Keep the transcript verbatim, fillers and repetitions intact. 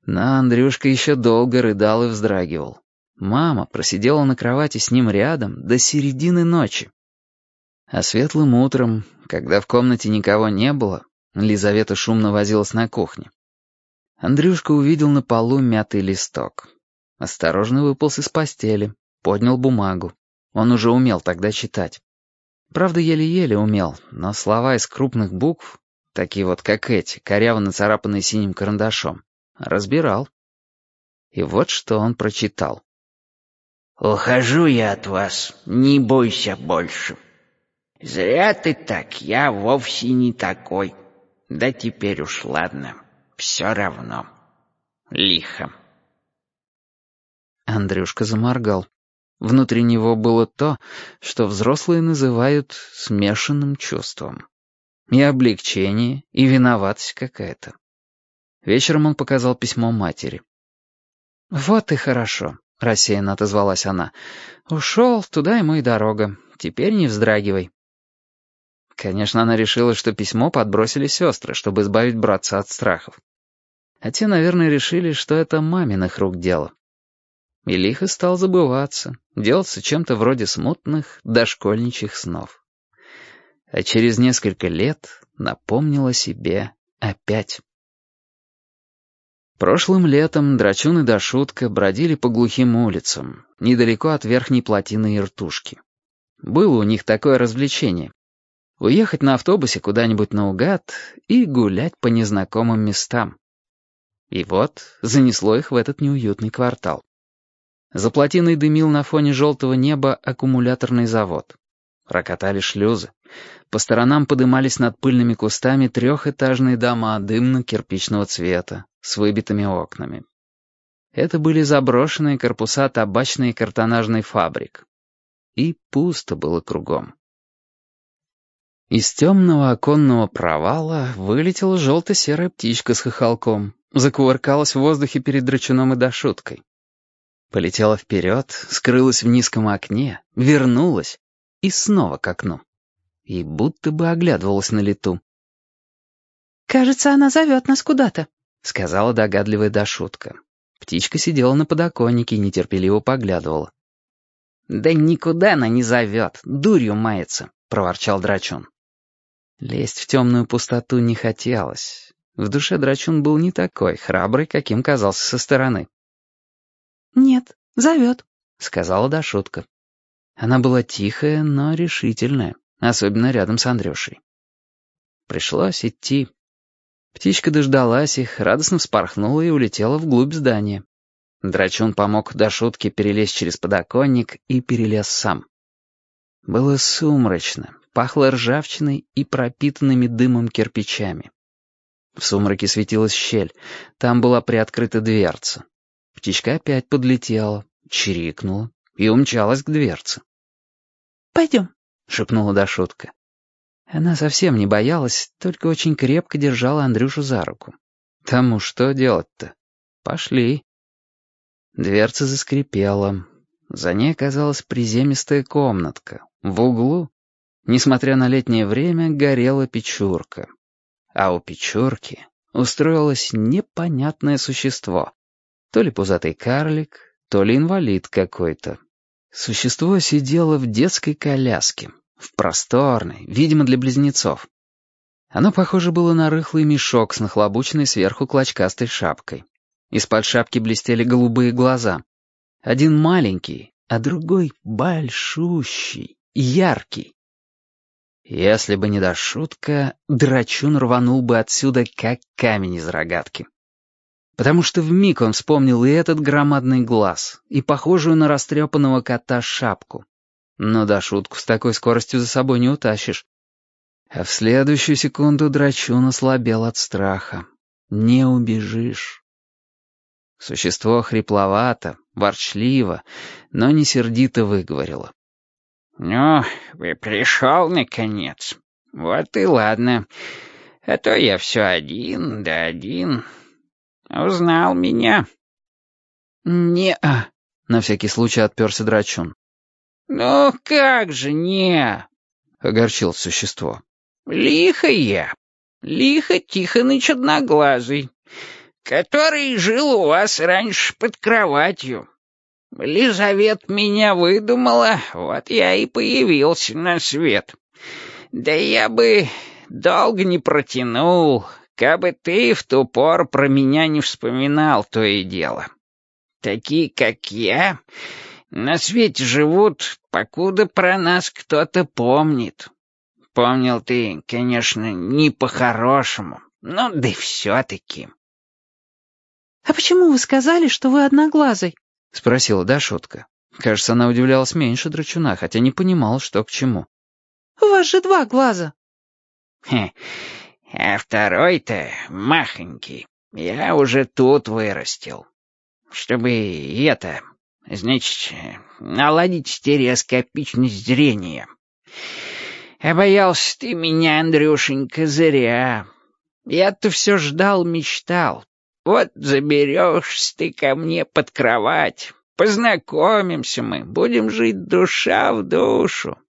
Но Андрюшка еще долго рыдал и вздрагивал. Мама просидела на кровати с ним рядом до середины ночи. А светлым утром, когда в комнате никого не было, Лизавета шумно возилась на кухне. Андрюшка увидел на полу мятый листок. Осторожно выполз из постели, поднял бумагу. Он уже умел тогда читать. Правда, еле-еле умел, но слова из крупных букв, такие вот как эти, коряво нацарапанные синим карандашом, разбирал. И вот что он прочитал. «Ухожу я от вас, не бойся больше. Зря ты так, я вовсе не такой. Да теперь уж ладно, все равно. Лихо». Андрюшка заморгал. Внутри него было то, что взрослые называют смешанным чувством. И облегчение, и виноватость какая-то. Вечером он показал письмо матери. «Вот и хорошо», — рассеянно отозвалась она. «Ушел, туда ему и дорога. Теперь не вздрагивай». Конечно, она решила, что письмо подбросили сестры, чтобы избавить братца от страхов. А те, наверное, решили, что это маминых рук дело. И лихо стал забываться, делаться чем-то вроде смутных дошкольничьих снов. А через несколько лет напомнил о себе опять. Прошлым летом Драчун и Дашутка бродили по глухим улицам, недалеко от верхней плотины Иртушки. Было у них такое развлечение — уехать на автобусе куда-нибудь наугад и гулять по незнакомым местам. И вот занесло их в этот неуютный квартал. За плотиной дымил на фоне желтого неба аккумуляторный завод. Рокотали шлюзы. По сторонам подымались над пыльными кустами трехэтажные дома дымно-кирпичного цвета с выбитыми окнами. Это были заброшенные корпуса табачной и картонажной фабрик. И пусто было кругом. Из темного оконного провала вылетела желто-серая птичка с хохолком, закувыркалась в воздухе перед Драчуном и Дашуткой. Полетела вперед, скрылась в низком окне, вернулась и снова к окну. И будто бы оглядывалась на лету. «Кажется, она зовет нас куда-то», — сказала догадливая Дашутка. Птичка сидела на подоконнике и нетерпеливо поглядывала. «Да никуда она не зовет, дурью мается», — проворчал Драчун. Лезть в темную пустоту не хотелось. В душе Драчун был не такой храбрый, каким казался со стороны. «Нет, зовет», — сказала Дашутка. Она была тихая, но решительная, особенно рядом с Андрюшей. Пришлось идти. Птичка дождалась их, радостно вспорхнула и улетела вглубь здания. Драчун помог Дашутке перелезть через подоконник и перелез сам. Было сумрачно, пахло ржавчиной и пропитанными дымом кирпичами. В сумраке светилась щель, там была приоткрыта дверца. Птичка опять подлетела, чирикнула и умчалась к дверце. «Пойдем», — шепнула Дашутка. Она совсем не боялась, только очень крепко держала Андрюшу за руку. Тому что делать-то? Пошли. Дверца заскрипела. За ней оказалась приземистая комнатка. В углу, несмотря на летнее время, горела печурка. А у печурки устроилось непонятное существо. То ли пузатый карлик, то ли инвалид какой-то. Существо сидело в детской коляске, в просторной, видимо, для близнецов. Оно похоже было на рыхлый мешок с нахлобученной сверху клочкастой шапкой. Из-под шапки блестели голубые глаза. Один маленький, а другой большущий, яркий. Если бы не Дашутка, Драчун рванул бы отсюда, как камень из рогатки. Потому что вмиг он вспомнил и этот громадный глаз, и похожую на растрепанного кота шапку. Но Дашутку с такой скоростью за собой не утащишь. А в следующую секунду Драчун ослабел от страха. Не убежишь. Существо хрипловато, ворчливо, но не сердито выговорило. «Ну, вы пришел, наконец. Вот и ладно. А то я все один да один. Узнал меня?» «Не-а», — на всякий случай отперся Драчун. «Ну как же не?» — огорчилось существо. «Лихо я. Лихо Тихоныч Одноглазый. который жил у вас раньше под кроватью. Лизавет меня выдумала, вот я и появился на свет. Да я бы долго не протянул, кабы ты в ту пору про меня не вспоминал, то и дело. Такие, как я, на свете живут, покуда про нас кто-то помнит. Помнил ты, конечно, не по-хорошему, но да все-таки. — А почему вы сказали, что вы одноглазый? — спросила Дашутка. Кажется, она удивлялась меньше Драчуна, хотя не понимала, что к чему. — У вас же два глаза. Хе, а второй-то махонький я уже тут вырастил. Чтобы это, значит, наладить стереоскопичность зрения. А боялся ты меня, Андрюшенька, зря. Я-то все ждал, мечтал. Вот заберешься ты ко мне под кровать, познакомимся мы, будем жить душа в душу.